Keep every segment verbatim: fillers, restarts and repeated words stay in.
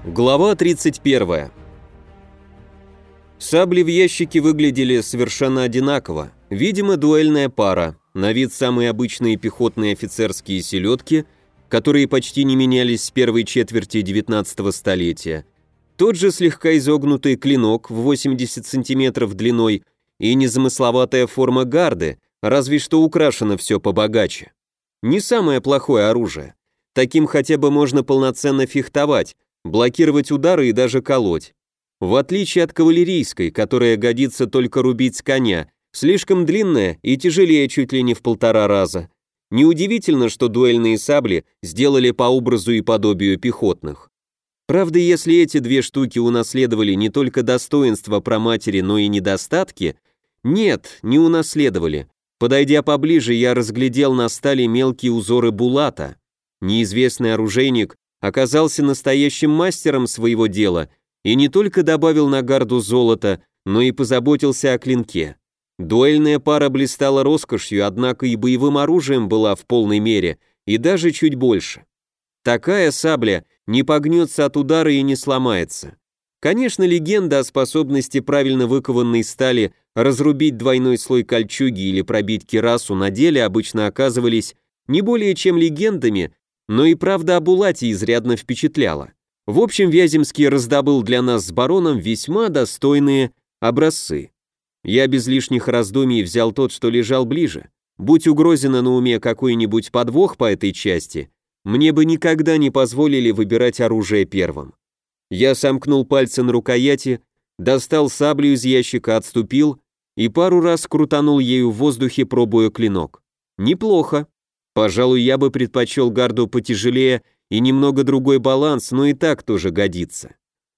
Глава тридцать первая. Сабли в ящике выглядели совершенно одинаково. Видимо, дуэльная пара, на вид самые обычные пехотные офицерские селедки, которые почти не менялись с первой четверти девятнадцатого столетия. Тот же слегка изогнутый клинок в восемьдесят сантиметров длиной и незамысловатая форма гарды, разве что украшено все побогаче. Не самое плохое оружие. Таким хотя бы можно полноценно фехтовать, блокировать удары и даже колоть. В отличие от кавалерийской, которая годится только рубить с коня, слишком длинная и тяжелее чуть ли не в полтора раза. Неудивительно, что дуэльные сабли сделали по образу и подобию пехотных. Правда, если эти две штуки унаследовали не только достоинства праматери, но и недостатки, нет, не унаследовали. Подойдя поближе, я разглядел на стали мелкие узоры булата. Неизвестный оружейник оказался настоящим мастером своего дела и не только добавил на гарду золота, но и позаботился о клинке. Дуэльная пара блистала роскошью, однако и боевым оружием была в полной мере, и даже чуть больше. Такая сабля не погнется от удара и не сломается. Конечно, легенда о способности правильно выкованной стали разрубить двойной слой кольчуги или пробить кирасу на деле обычно оказывались не более чем легендами, но и правда о булате изрядно впечатляла. В общем, Вяземский раздобыл для нас с бароном весьма достойные образцы. Я без лишних раздумий взял тот, что лежал ближе. Будь у Грозина на уме какой-нибудь подвох по этой части, мне бы никогда не позволили выбирать оружие первым. Я сомкнул пальцы на рукояти, достал саблю из ящика, отступил и пару раз крутанул ею в воздухе, пробуя клинок. Неплохо. Пожалуй, я бы предпочел гарду потяжелее и немного другой баланс, но и так тоже годится.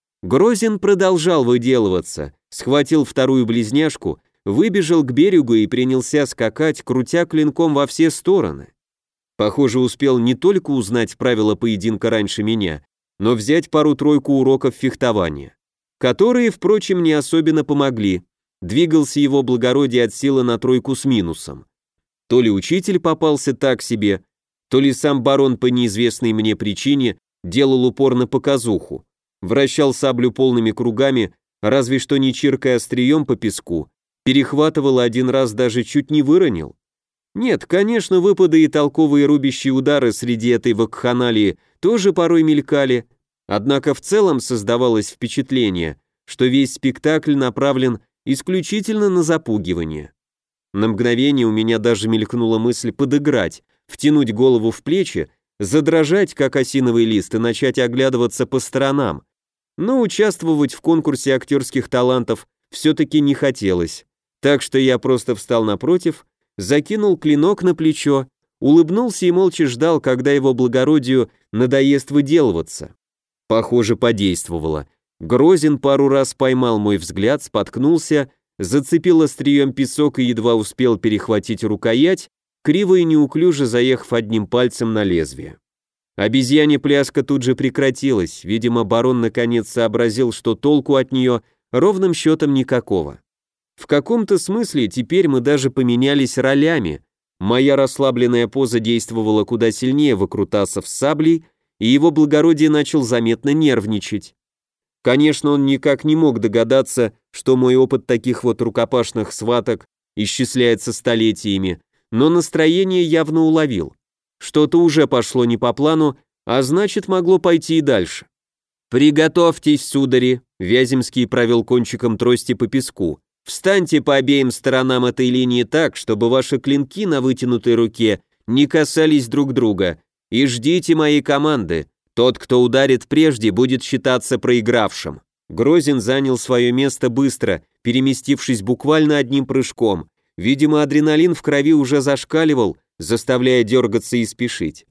Грозин продолжал выделываться, схватил вторую близняшку, выбежал к берегу и принялся скакать, крутя клинком во все стороны. Похоже, успел не только узнать правила поединка раньше меня, но взять пару-тройку уроков фехтования, которые, впрочем, не особенно помогли. Двигался его благородие от силы на тройку с минусом. То ли учитель попался так себе, то ли сам барон по неизвестной мне причине делал упор на показуху, вращал саблю полными кругами, разве что не чиркая острием по песку, перехватывал один раз, даже чуть не выронил. Нет, конечно, выпады и толковые рубящие удары среди этой вакханалии тоже порой мелькали, однако в целом создавалось впечатление, что весь спектакль направлен исключительно на запугивание. На мгновение у меня даже мелькнула мысль подыграть, втянуть голову в плечи, задрожать, как осиновый лист, и начать оглядываться по сторонам. Но участвовать в конкурсе актерских талантов все-таки не хотелось, так что я просто встал напротив, закинул клинок на плечо, улыбнулся и молча ждал, когда его благородию надоест выделываться. Похоже, подействовало. Грозин пару раз поймал мой взгляд, споткнулся, зацепил острием песок и едва успел перехватить рукоять, криво и неуклюже заехав одним пальцем на лезвие. Обезьяне пляска тут же прекратилась, видимо, барон наконец сообразил, что толку от нее ровным счетом никакого. В каком-то смысле теперь мы даже поменялись ролями. Моя расслабленная поза действовала куда сильнее выкрутасов с саблей, и его благородие начал заметно нервничать. Конечно, он никак не мог догадаться, что мой опыт таких вот рукопашных схваток исчисляется столетиями, но настроение явно уловил. Что-то уже пошло не по плану, а значит, могло пойти и дальше. «Приготовьтесь, судари», — Вяземский провел кончиком трости по песку. «Встаньте по обеим сторонам этой линии так, чтобы ваши клинки на вытянутой руке не касались друг друга, и ждите моей команды. Тот, кто ударит прежде, будет считаться проигравшим». Грозин занял свое место быстро, переместившись буквально одним прыжком. Видимо, адреналин в крови уже зашкаливал, заставляя дергаться и спешить.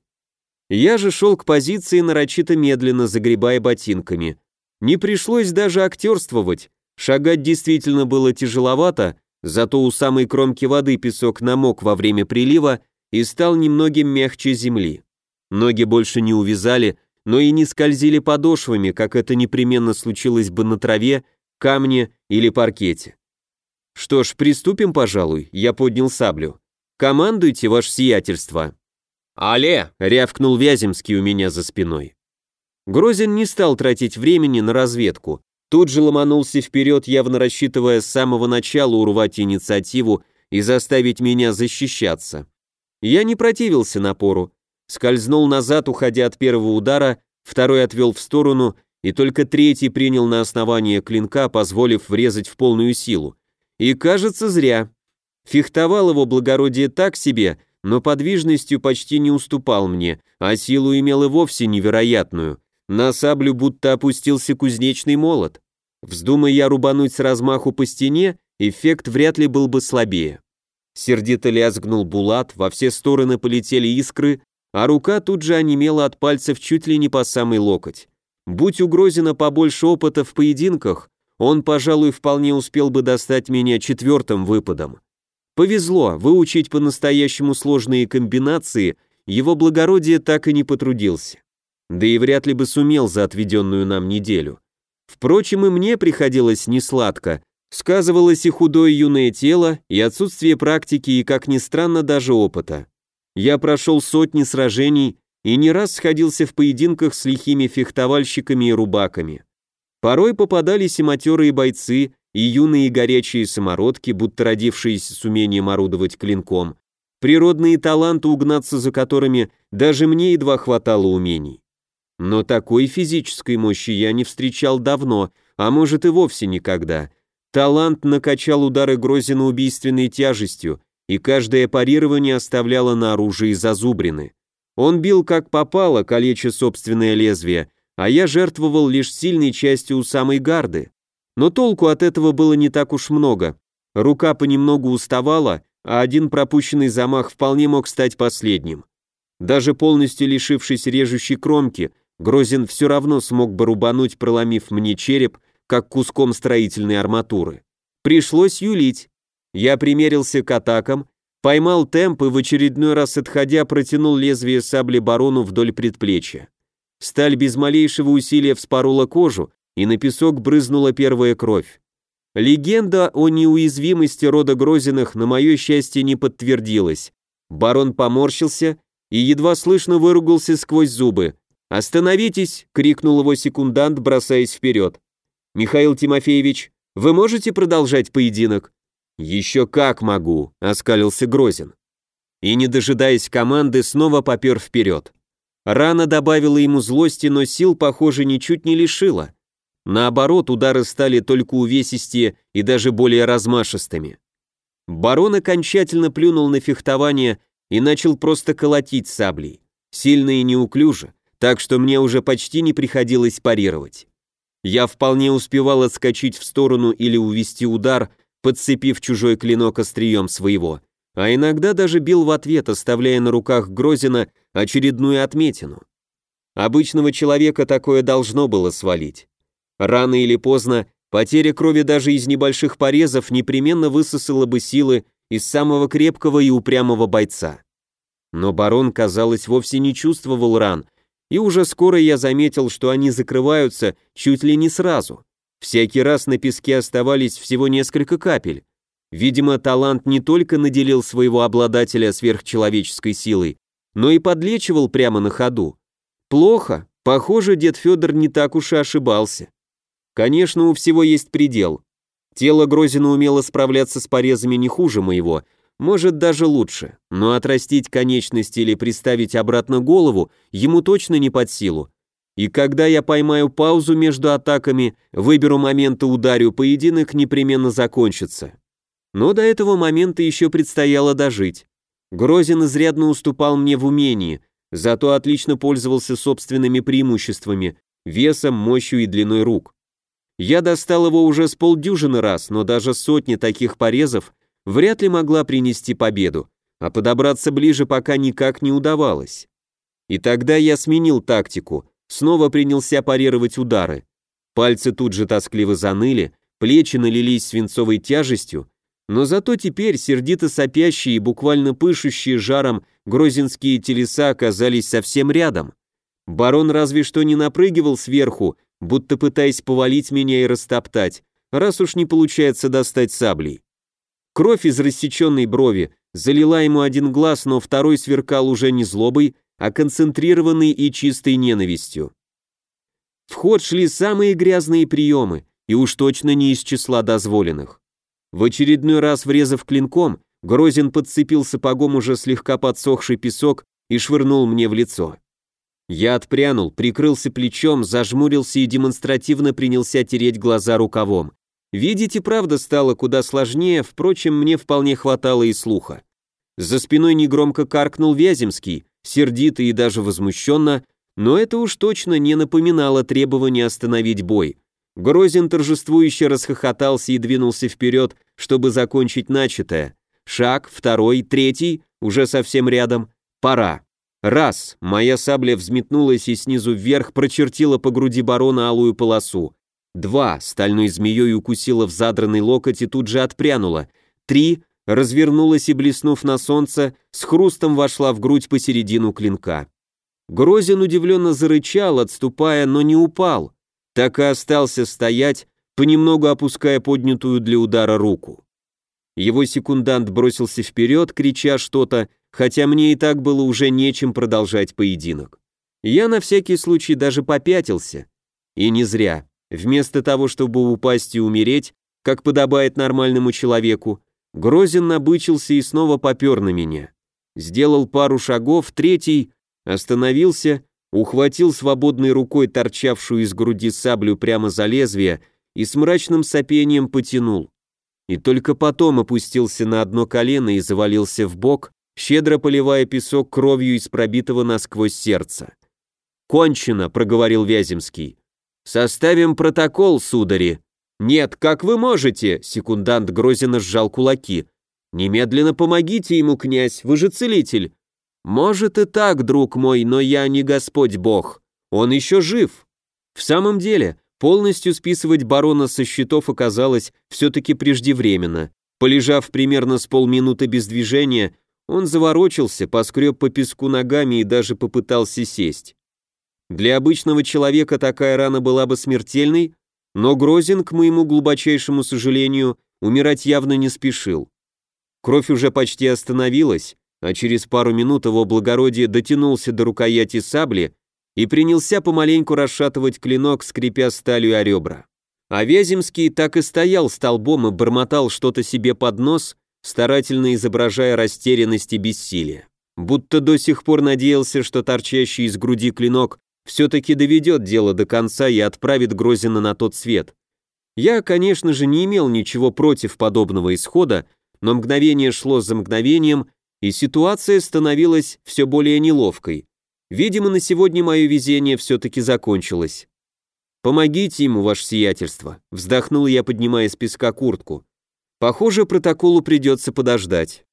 Я же шел к позиции нарочито медленно, загребая ботинками. Не пришлось даже актерствовать. Шагать действительно было тяжеловато, зато у самой кромки воды песок намок во время прилива и стал немногим мягче земли. Ноги больше не увязали, но и не скользили подошвами, как это непременно случилось бы на траве, камне или паркете. Что ж, приступим, пожалуй, я поднял саблю. Командуйте, ваше сиятельство. «Але!» — рявкнул Вяземский у меня за спиной. Грозин не стал тратить времени на разведку. Тут же ломанулся вперед, явно рассчитывая с самого начала урвать инициативу и заставить меня защищаться. Я не противился напору. Скользнул назад, уходя от первого удара, второй отвел в сторону, и только третий принял на основание клинка, позволив врезать в полную силу. И кажется, зря. Фехтовал его благородие так себе, но подвижностью почти не уступал мне, а силу имел и вовсе невероятную. На саблю будто опустился кузнечный молот. Вздумай я рубануть с размаху по стене, эффект вряд ли был бы слабее. Сердито лязгнул булат, во все стороны полетели искры, а рука тут же онемела от пальцев чуть ли не по самый локоть. Будь у Грозина побольше опыта в поединках, он, пожалуй, вполне успел бы достать меня четвертым выпадом. Повезло, выучить по-настоящему сложные комбинации его благородие так и не потрудился. Да и вряд ли бы сумел за отведенную нам неделю. Впрочем, и мне приходилось несладко. Сказывалось и худое юное тело, и отсутствие практики, и, как ни странно, даже опыта. Я прошел сотни сражений и не раз сходился в поединках с лихими фехтовальщиками и рубаками. Порой попадались и матерые бойцы, и юные горячие самородки, будто родившиеся с умением орудовать клинком, природные таланты, угнаться за которыми даже мне едва хватало умений. Но такой физической мощи я не встречал давно, а может и вовсе никогда. Талант накачал удары Грозина убийственной тяжестью, и каждое парирование оставляло на оружии зазубрины. Он бил как попало, калеча собственное лезвие, а я жертвовал лишь сильной частью у самой гарды. Но толку от этого было не так уж много. Рука понемногу уставала, а один пропущенный замах вполне мог стать последним. Даже полностью лишившись режущей кромки, Грозин все равно смог бы рубануть, проломив мне череп, как куском строительной арматуры. Пришлось юлить. Я примерился к атакам, поймал темп и в очередной раз отходя протянул лезвие сабли барону вдоль предплечья. Сталь без малейшего усилия вспорола кожу, и на песок брызнула первая кровь. Легенда о неуязвимости рода Грозиных на мое счастье не подтвердилась. Барон поморщился и едва слышно выругался сквозь зубы. «Остановитесь!» — крикнул его секундант, бросаясь вперед. «Михаил Тимофеевич, вы можете продолжать поединок?» «Еще как могу», — оскалился Грозин. И, не дожидаясь команды, снова попер вперед. Рана добавила ему злости, но сил, похоже, ничуть не лишила. Наоборот, удары стали только увесистее и даже более размашистыми. Барон окончательно плюнул на фехтование и начал просто колотить саблей. Сильно и неуклюже, так что мне уже почти не приходилось парировать. Я вполне успевал отскочить в сторону или увести удар, подцепив чужой клинок острием своего, а иногда даже бил в ответ, оставляя на руках Грозина очередную отметину. Обычного человека такое должно было свалить. Рано или поздно потеря крови даже из небольших порезов непременно высосала бы силы из самого крепкого и упрямого бойца. Но барон, казалось, вовсе не чувствовал ран, и уже скоро я заметил, что они закрываются чуть ли не сразу. Всякий раз на песке оставались всего несколько капель. Видимо, талант не только наделил своего обладателя сверхчеловеческой силой, но и подлечивал прямо на ходу. Плохо, похоже, дед Федор не так уж и ошибался. Конечно, у всего есть предел. Тело Грозина умело справляться с порезами не хуже моего, может даже лучше, но отрастить конечности или приставить обратно голову ему точно не под силу. И когда я поймаю паузу между атаками, выберу момент и ударю, поединок непременно закончится. Но до этого момента еще предстояло дожить. Грозин изрядно уступал мне в умении, зато отлично пользовался собственными преимуществами, весом, мощью и длиной рук. Я достал его уже с полдюжины раз, но даже сотни таких порезов вряд ли могла принести победу, а подобраться ближе пока никак не удавалось. И тогда я сменил тактику, снова принялся парировать удары. Пальцы тут же тоскливо заныли, плечи налились свинцовой тяжестью, но зато теперь сердито сопящие и буквально пышущие жаром грозинские телеса оказались совсем рядом. Барон разве что не напрыгивал сверху, будто пытаясь повалить меня и растоптать, раз уж не получается достать саблей. Кровь из рассеченной брови залила ему один глаз, но второй сверкал уже не злобой, а концентрированной и чистой ненавистью. В ход шли самые грязные приемы, и уж точно не из числа дозволенных. В очередной раз врезав клинком, Грозин подцепил сапогом уже слегка подсохший песок и швырнул мне в лицо. Я отпрянул, прикрылся плечом, зажмурился и демонстративно принялся тереть глаза рукавом. Видеть и правда стало куда сложнее, впрочем, мне вполне хватало и слуха. За спиной негромко каркнул Вяземский, сердито и даже возмущенно, но это уж точно не напоминало требования остановить бой. Грозин торжествующе расхохотался и двинулся вперед, чтобы закончить начатое. Шаг, второй, третий, уже совсем рядом. Пора. Раз, моя сабля взметнулась и снизу вверх прочертила по груди барона алую полосу. Два, стальной змеей укусила в задранный локоть и тут же отпрянула. Три, развернулась и, блеснув на солнце, с хрустом вошла в грудь посередину клинка. Грозин удивленно зарычал, отступая, но не упал. Так и остался стоять, понемногу опуская поднятую для удара руку. Его секундант бросился вперед, крича что-то, хотя мне и так было уже нечем продолжать поединок. Я на всякий случай даже попятился. И не зря. Вместо того, чтобы упасть и умереть, как подобает нормальному человеку, Грозин набычился и снова попер на меня. Сделал пару шагов, третий, остановился, ухватил свободной рукой торчавшую из груди саблю прямо за лезвие и с мрачным сопением потянул. И только потом опустился на одно колено и завалился в бок, щедро поливая песок кровью из пробитого насквозь сердца. «Кончено», — проговорил Вяземский. «Составим протокол, судари». «Нет, как вы можете?» — секундант Грозина сжал кулаки. «Немедленно помогите ему, князь, вы же целитель». «Может и так, друг мой, но я не Господь Бог. Он еще жив». В самом деле, полностью списывать барона со счетов оказалось все-таки преждевременно. Полежав примерно с полминуты без движения, он заворочился, поскреб по песку ногами и даже попытался сесть. Для обычного человека такая рана была бы смертельной, но Грозин, к моему глубочайшему сожалению, умирать явно не спешил. Кровь уже почти остановилась, а через пару минут его благородие дотянулся до рукояти сабли и принялся помаленьку расшатывать клинок, скрипя сталью о ребра. А Вяземский так и стоял столбом и бормотал что-то себе под нос, старательно изображая растерянность и бессилие. Будто до сих пор надеялся, что торчащий из груди клинок все-таки доведет дело до конца и отправит Грозина на тот свет. Я, конечно же, не имел ничего против подобного исхода, но мгновение шло за мгновением, и ситуация становилась все более неловкой. Видимо, на сегодня мое везение все-таки закончилось. «Помогите ему, ваше сиятельство», — вздохнул я, поднимая с песка куртку. «Похоже, протоколу придется подождать».